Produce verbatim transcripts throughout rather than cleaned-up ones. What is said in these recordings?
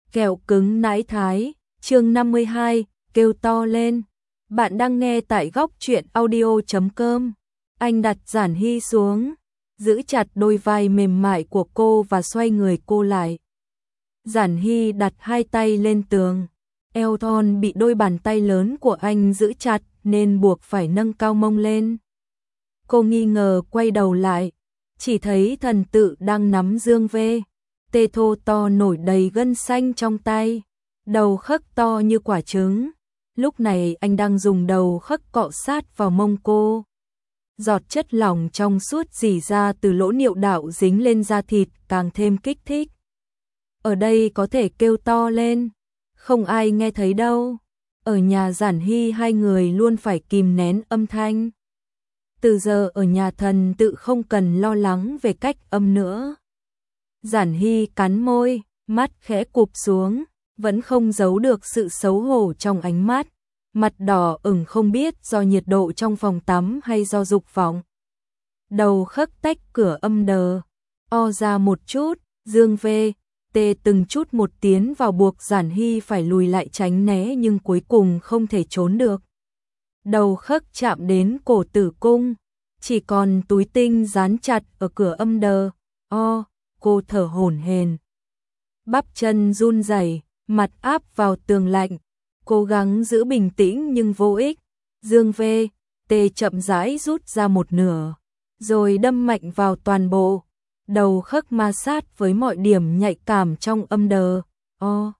Kẹo cứng nãi thái, chương năm mươi hai, kêu to lên. Bạn đang nghe tại góc truyện audio chấm com. Anh đặt Giản Hy xuống, giữ chặt đôi vai mềm mại của cô và xoay người cô lại. Giản Hy đặt hai tay lên tường, eo thon bị đôi bàn tay lớn của anh giữ chặt nên buộc phải nâng cao mông lên. Cô nghi ngờ quay đầu lại, chỉ thấy Thần Tự đang nắm dương vê, tê thô to nổi đầy gân xanh trong tay, đầu khấc to như quả trứng. Lúc này anh đang dùng đầu khấc cọ sát vào mông cô. Giọt chất lỏng trong suốt rỉ ra từ lỗ niệu đạo dính lên da thịt càng thêm kích thích. Ở đây có thể kêu to lên, không ai nghe thấy đâu. Ở nhà Giản Hy hai người luôn phải kìm nén âm thanh. Từ giờ ở nhà Thần Tự không cần lo lắng về cách âm nữa. Giản Hy cắn môi, mắt khẽ cụp xuống, vẫn không giấu được sự xấu hổ trong ánh mắt. Mặt đỏ ửng không biết do nhiệt độ trong phòng tắm hay do dục vọng. Đầu khấc tách cửa âm đờ, o ra một chút, dương vê, tê từng chút một tiến vào buộc Giản Hy phải lùi lại tránh né nhưng cuối cùng không thể trốn được. Đầu khấc chạm đến cổ tử cung, chỉ còn túi tinh dán chặt ở cửa âm đờ, o, cô thở hổn hển. Bắp chân run rẩy, mặt áp vào tường lạnh, cố gắng giữ bình tĩnh nhưng vô ích. Dương vê, tê chậm rãi rút ra một nửa, rồi đâm mạnh vào toàn bộ. Đầu khấc ma sát với mọi điểm nhạy cảm trong âm đờ, o.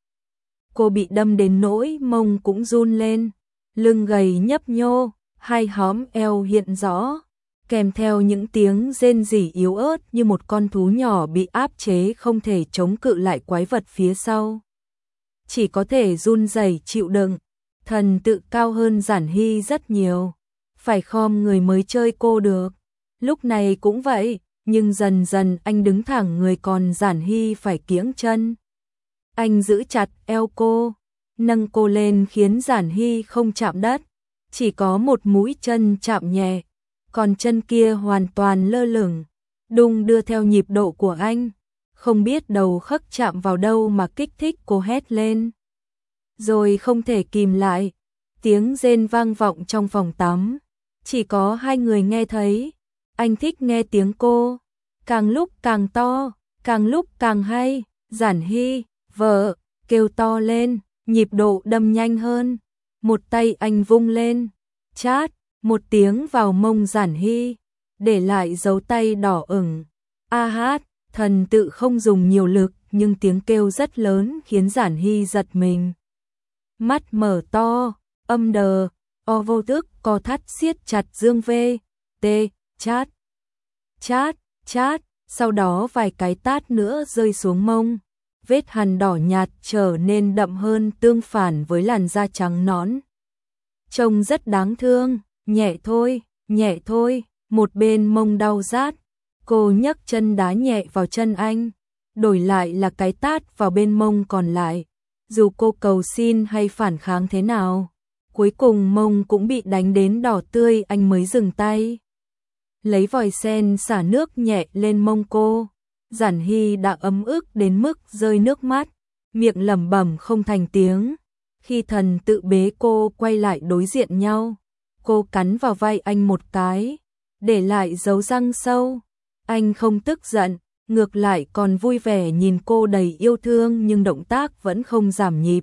Cô bị đâm đến nỗi mông cũng run lên, lưng gầy nhấp nhô, hai hõm eo hiện rõ, kèm theo những tiếng rên rỉ yếu ớt như một con thú nhỏ bị áp chế không thể chống cự lại quái vật phía sau. Chỉ có thể run rẩy chịu đựng. Thần Tự cao hơn Giản Hy rất nhiều, phải khom người mới chơi cô được. Lúc này cũng vậy, nhưng dần dần anh đứng thẳng người còn Giản Hy phải kiễng chân. Anh giữ chặt eo cô, nâng cô lên khiến Giản Hy không chạm đất, chỉ có một mũi chân chạm nhẹ, còn chân kia hoàn toàn lơ lửng, đung đưa theo nhịp độ của anh. Không biết đầu khấc chạm vào đâu mà kích thích cô hét lên. Rồi không thể kìm lại, tiếng rên vang vọng trong phòng tắm, chỉ có hai người nghe thấy. Anh thích nghe tiếng cô, càng lúc càng to, càng lúc càng hay. Giản Hy, vợ, kêu to lên, nhịp độ đâm nhanh hơn. Một tay anh vung lên, chát, một tiếng vào mông Giản Hy, để lại dấu tay đỏ ửng. A hát, Thần Tự không dùng nhiều lực nhưng tiếng kêu rất lớn khiến Giản Hy giật mình. Mắt mở to, âm đờ, o vô thức co thắt siết chặt dương vê, tê, chát, chát, chát, sau đó vài cái tát nữa rơi xuống mông. Vết hằn đỏ nhạt trở nên đậm hơn tương phản với làn da trắng nõn. Trông rất đáng thương, nhẹ thôi, nhẹ thôi, một bên mông đau rát. Cô nhấc chân đá nhẹ vào chân anh, đổi lại là cái tát vào bên mông còn lại. Dù cô cầu xin hay phản kháng thế nào, cuối cùng mông cũng bị đánh đến đỏ tươi, anh mới dừng tay. Lấy vòi sen xả nước nhẹ lên mông cô. Giản Hy đã ấm ức đến mức rơi nước mắt, miệng lẩm bẩm không thành tiếng. Khi Thần Tự bế cô quay lại đối diện nhau, cô cắn vào vai anh một cái, để lại dấu răng sâu. Anh không tức giận, ngược lại còn vui vẻ nhìn cô đầy yêu thương nhưng động tác vẫn không giảm nhịp.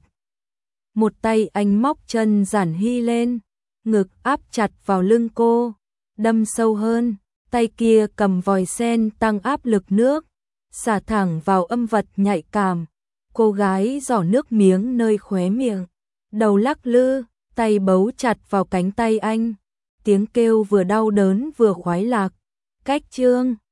Một tay anh móc chân Giản Hy lên, ngực áp chặt vào lưng cô, đâm sâu hơn, tay kia cầm vòi sen tăng áp lực nước, xả thẳng vào âm vật nhạy cảm. Cô gái giỏ nước miếng nơi khóe miệng, đầu lắc lư, tay bấu chặt vào cánh tay anh. Tiếng kêu vừa đau đớn vừa khoái lạc. Cách chương